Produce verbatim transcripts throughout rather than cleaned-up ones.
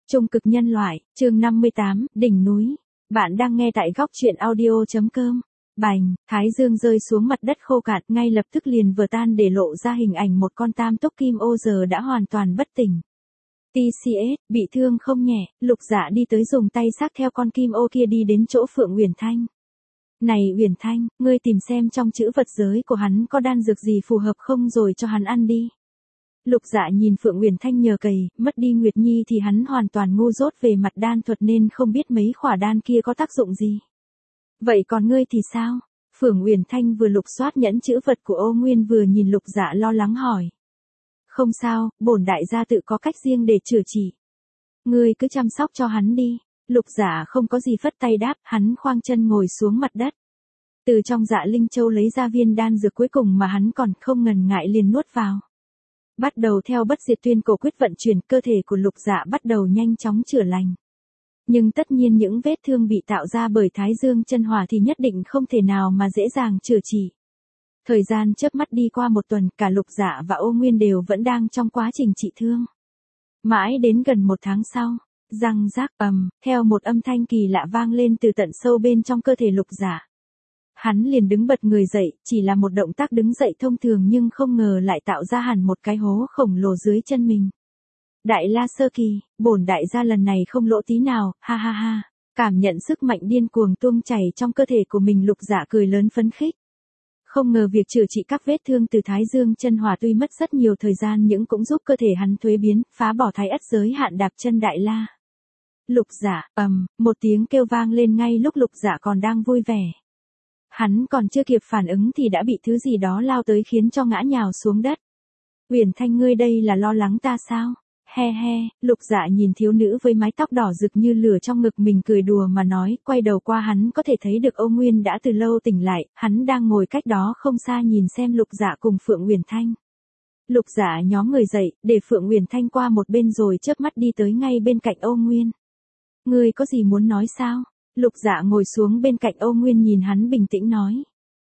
Trung cực nhân loại, chương năm mươi tám, đỉnh núi. Bạn đang nghe tại góc truyện audio.com. Bành, thái dương rơi xuống mặt đất khô cạn, ngay lập tức liền vừa tan để lộ ra hình ảnh một con tam túc kim ô giờ đã hoàn toàn bất tỉnh. tê xê ét, bị thương không nhẹ, Lục Dạ đi tới dùng tay xách theo con kim ô kia đi đến chỗ Phượng Uyển Thanh. Này Uyển Thanh, ngươi tìm xem trong chữ vật giới của hắn có đan dược gì phù hợp không rồi cho hắn ăn đi. Lục Dạ nhìn Phượng Uyển Thanh nhờ cày, mất đi Nguyệt Nhi thì hắn hoàn toàn ngu dốt về mặt đan thuật nên không biết mấy khỏa đan kia có tác dụng gì. Vậy còn ngươi thì sao? Phượng Uyển Thanh vừa lục soát nhẫn chữ vật của Ô Nguyên vừa nhìn Lục Dạ lo lắng hỏi. Không sao, bổn đại gia tự có cách riêng để chữa trị. Ngươi cứ chăm sóc cho hắn đi. Lục Dạ không có gì phất tay đáp, hắn khoang chân ngồi xuống mặt đất. Từ trong Dạ Linh Châu lấy ra viên đan dược cuối cùng mà hắn còn không ngần ngại liền nuốt vào. Bắt đầu theo bất diệt tuyên cổ quyết vận chuyển, cơ thể của Lục Dạ bắt đầu nhanh chóng chữa lành. Nhưng tất nhiên những vết thương bị tạo ra bởi Thái Dương chân hỏa thì nhất định không thể nào mà dễ dàng chữa trị. Thời gian chớp mắt đi qua một tuần, cả Lục Dạ và Ô Nguyên đều vẫn đang trong quá trình trị thương. Mãi đến gần một tháng sau, răng rác ầm, theo một âm thanh kỳ lạ vang lên từ tận sâu bên trong cơ thể Lục Dạ. Hắn liền đứng bật người dậy, chỉ là một động tác đứng dậy thông thường nhưng không ngờ lại tạo ra hẳn một cái hố khổng lồ dưới chân mình. Đại La Sơ Kỳ, bổn đại gia lần này không lỗ tí nào, ha ha ha. Cảm nhận sức mạnh điên cuồng tuôn chảy trong cơ thể của mình, Lục Dạ cười lớn phấn khích. Không ngờ việc chữa trị các vết thương từ Thái Dương chân hỏa tuy mất rất nhiều thời gian nhưng cũng giúp cơ thể hắn thuế biến, phá bỏ thái ất giới hạn đạp chân Đại La. Lục Dạ, ầm, một tiếng kêu vang lên ngay lúc Lục Dạ còn đang vui vẻ. Hắn còn chưa kịp phản ứng thì đã bị thứ gì đó lao tới khiến cho ngã nhào xuống đất. Uyển Thanh, ngươi đây là lo lắng ta sao? He he, Lục Dạ nhìn thiếu nữ với mái tóc đỏ rực như lửa trong ngực mình cười đùa mà nói, quay đầu qua hắn có thể thấy được Ô Nguyên đã từ lâu tỉnh lại, hắn đang ngồi cách đó không xa nhìn xem Lục Dạ cùng Phượng Uyển Thanh. Lục Dạ nhóm người dậy, để Phượng Uyển Thanh qua một bên rồi chớp mắt đi tới ngay bên cạnh Ô Nguyên. Ngươi có gì muốn nói sao? Lục Dạ ngồi xuống bên cạnh Ô Nguyên nhìn hắn bình tĩnh nói.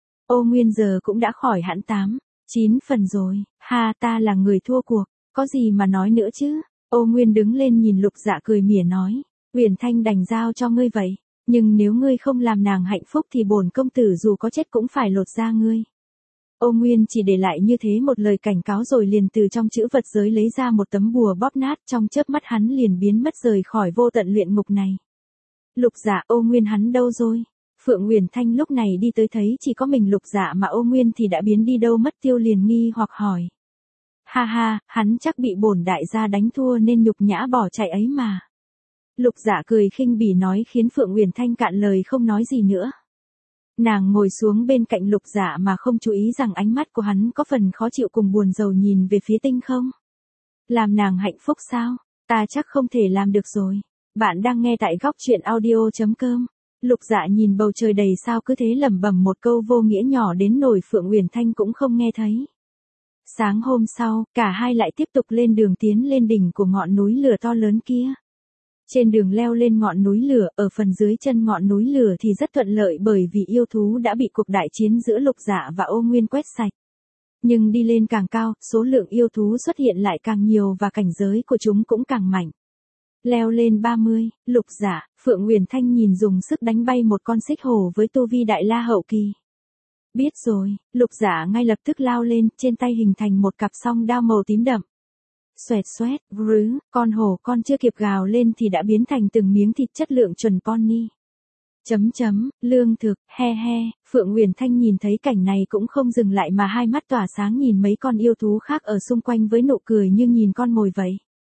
Ô Nguyên giờ cũng đã khỏi hẳn tám, chín phần rồi, ha, ta là người thua cuộc, có gì mà nói nữa chứ? Ô Nguyên đứng lên nhìn Lục Dạ cười mỉa nói, Uyển Thanh đành giao cho ngươi vậy, nhưng nếu ngươi không làm nàng hạnh phúc thì bổn công tử dù có chết cũng phải lột da ngươi. Ô Nguyên chỉ để lại như thế một lời cảnh cáo rồi liền từ trong chữ vật giới lấy ra một tấm bùa bóp nát, trong chớp mắt hắn liền biến mất rời khỏi vô tận luyện ngục này. Lục Dạ, Ô Nguyên hắn đâu rồi? Phượng Uyển Thanh lúc này đi tới thấy chỉ có mình Lục Dạ mà Ô Nguyên thì đã biến đi đâu mất tiêu liền nghi hoặc hỏi. Ha ha, hắn chắc bị bổn đại gia đánh thua nên nhục nhã bỏ chạy ấy mà. Lục Dạ cười khinh bỉ nói khiến Phượng Uyển Thanh cạn lời không nói gì nữa. Nàng ngồi xuống bên cạnh Lục Dạ mà không chú ý rằng ánh mắt của hắn có phần khó chịu cùng buồn rầu nhìn về phía tinh không. Làm nàng hạnh phúc sao? Ta chắc không thể làm được rồi. Bạn đang nghe tại góc truyện audio.com. Lục Dạ nhìn bầu trời đầy sao cứ thế lẩm bẩm một câu vô nghĩa nhỏ đến nỗi Phượng Uyển Thanh cũng không nghe thấy. Sáng hôm sau, cả hai lại tiếp tục lên đường tiến lên đỉnh của ngọn núi lửa to lớn kia. Trên đường leo lên ngọn núi lửa, ở phần dưới chân ngọn núi lửa thì rất thuận lợi bởi vì yêu thú đã bị cuộc đại chiến giữa Lục Dạ và Ô Nguyên quét sạch. Nhưng đi lên càng cao, số lượng yêu thú xuất hiện lại càng nhiều và cảnh giới của chúng cũng càng mạnh. Leo lên ba mươi, Lục Dạ, Phượng Uyển Thanh nhìn dùng sức đánh bay một con xích hổ với tu vi Đại La hậu kỳ. Biết rồi, Lục Dạ ngay lập tức lao lên, trên tay hình thành một cặp song đao màu tím đậm. Xoẹt xoẹt, rứ, con hổ con chưa kịp gào lên thì đã biến thành từng miếng thịt chất lượng chuẩn pony. Chấm chấm, lương thực, he he, Phượng Uyển Thanh nhìn thấy cảnh này cũng không dừng lại mà hai mắt tỏa sáng nhìn mấy con yêu thú khác ở xung quanh với nụ cười như nhìn con mồi vậy.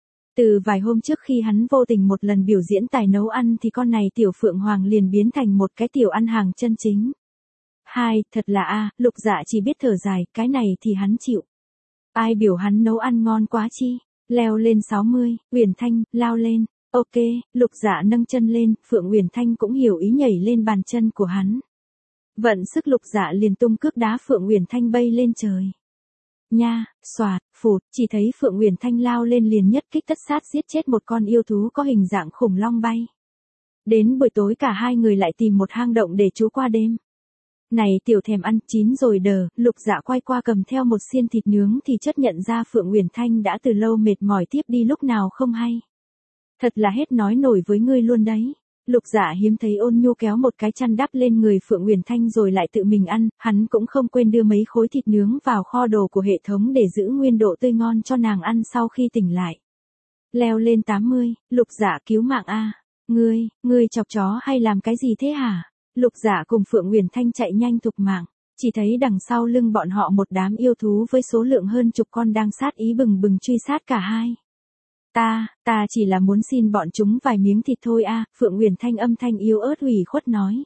Từ vài hôm trước khi hắn vô tình một lần biểu diễn tài nấu ăn thì con này tiểu Phượng Hoàng liền biến thành một cái tiểu ăn hàng chân chính. Hai, thật là a, Lục Dạ chỉ biết thở dài, cái này thì hắn chịu. Ai biểu hắn nấu ăn ngon quá chi? Leo lên sáu mươi, Uyển Thanh, lao lên. Ok, Lục Dạ nâng chân lên, Phượng Uyển Thanh cũng hiểu ý nhảy lên bàn chân của hắn. Vận sức Lục Dạ liền tung cước đá Phượng Uyển Thanh bay lên trời. Nha, xoạt, phụt, chỉ thấy Phượng Uyển Thanh lao lên liền nhất kích tất sát giết chết một con yêu thú có hình dạng khủng long bay. Đến buổi tối cả hai người lại tìm một hang động để trú qua đêm. Này tiểu thèm ăn chín rồi đờ, Lục Dạ quay qua cầm theo một xiên thịt nướng thì chợt nhận ra Phượng Uyển Thanh đã từ lâu mệt mỏi tiếp đi lúc nào không hay. Thật là hết nói nổi với ngươi luôn đấy. Lục Dạ hiếm thấy ôn nhu kéo một cái chăn đắp lên người Phượng Uyển Thanh rồi lại tự mình ăn, hắn cũng không quên đưa mấy khối thịt nướng vào kho đồ của hệ thống để giữ nguyên độ tươi ngon cho nàng ăn sau khi tỉnh lại. Leo lên tám mươi, Lục Dạ cứu mạng a. Ngươi, ngươi chọc chó hay làm cái gì thế hả? Lục Dạ cùng Phượng Uyển Thanh chạy nhanh thục mạng, chỉ thấy đằng sau lưng bọn họ một đám yêu thú với số lượng hơn chục con đang sát ý bừng bừng truy sát cả hai. Ta, ta chỉ là muốn xin bọn chúng vài miếng thịt thôi a, Phượng Uyển Thanh âm thanh yếu ớt ủy khuất nói.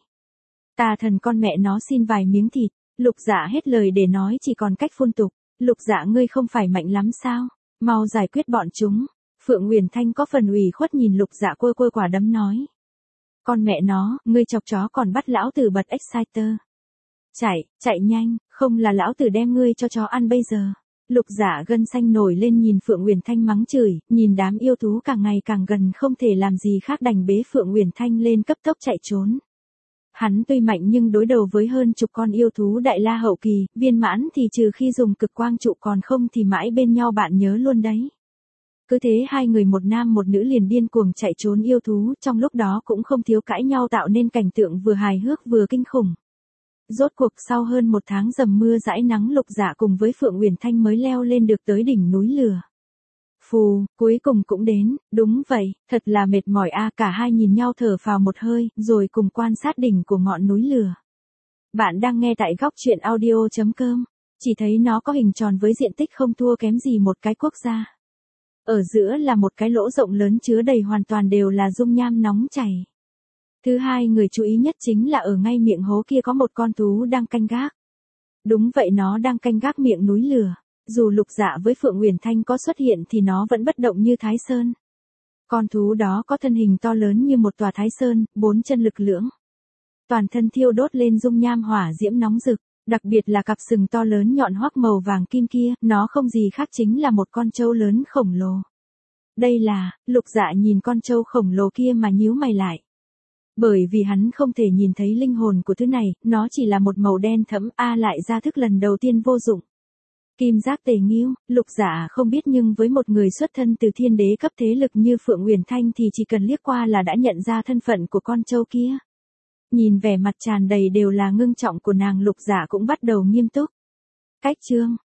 Ta thần con mẹ nó xin vài miếng thịt, Lục Dạ hết lời để nói chỉ còn cách phun tục. Lục Dạ ngươi không phải mạnh lắm sao, mau giải quyết bọn chúng. Phượng Uyển Thanh có phần ủy khuất nhìn Lục Dạ quơ quơ quả đấm nói. Con mẹ nó, ngươi chọc chó còn bắt lão tử bật exciter. Chạy, chạy nhanh, không là lão tử đem ngươi cho chó ăn bây giờ. Lục Dạ gân xanh nổi lên nhìn Phượng Uyển Thanh mắng chửi, nhìn đám yêu thú càng ngày càng gần không thể làm gì khác đành bế Phượng Uyển Thanh lên cấp tốc chạy trốn. Hắn tuy mạnh nhưng đối đầu với hơn chục con yêu thú đại la hậu kỳ, viên mãn thì trừ khi dùng cực quang trụ còn không thì mãi bên nhau bạn nhớ luôn đấy. Cứ thế hai người một nam một nữ liền điên cuồng chạy trốn yêu thú, trong lúc đó cũng không thiếu cãi nhau tạo nên cảnh tượng vừa hài hước vừa kinh khủng. Rốt cuộc sau hơn một tháng dầm mưa dãi nắng Lục Dạ cùng với Phượng Uyển Thanh mới leo lên được tới đỉnh núi lửa. Phù, cuối cùng cũng đến, đúng vậy, thật là mệt mỏi a. Cả hai nhìn nhau thở phào một hơi, rồi cùng quan sát đỉnh của ngọn núi lửa. Bạn đang nghe tại góc truyện audio chấm com, chỉ thấy nó có hình tròn với diện tích không thua kém gì một cái quốc gia. Ở giữa là một cái lỗ rộng lớn chứa đầy hoàn toàn đều là dung nham nóng chảy. Thứ hai người chú ý nhất chính là ở ngay miệng hố kia có một con thú đang canh gác. Đúng vậy, nó đang canh gác miệng núi lửa. Dù Lục Dạ với Phượng Uyển Thanh có xuất hiện thì nó vẫn bất động như Thái Sơn. Con thú đó có thân hình to lớn như một tòa Thái Sơn, bốn chân lực lưỡng. Toàn thân thiêu đốt lên dung nham hỏa diễm nóng rực, đặc biệt là cặp sừng to lớn nhọn hoắt màu vàng kim kia, nó không gì khác chính là một con trâu lớn khổng lồ. Đây là, Lục Dạ nhìn con trâu khổng lồ kia mà nhíu mày lại. Bởi vì hắn không thể nhìn thấy linh hồn của thứ này, nó chỉ là một màu đen thẫm a lại ra thức lần đầu tiên vô dụng. Kim giác tề nghiêu, Lục Dạ không biết nhưng với một người xuất thân từ thiên đế cấp thế lực như Phượng Uyển Thanh thì chỉ cần liếc qua là đã nhận ra thân phận của con trâu kia. Nhìn vẻ mặt tràn đầy đều là ngưng trọng của nàng, Lục Dạ cũng bắt đầu nghiêm túc. Cách chương,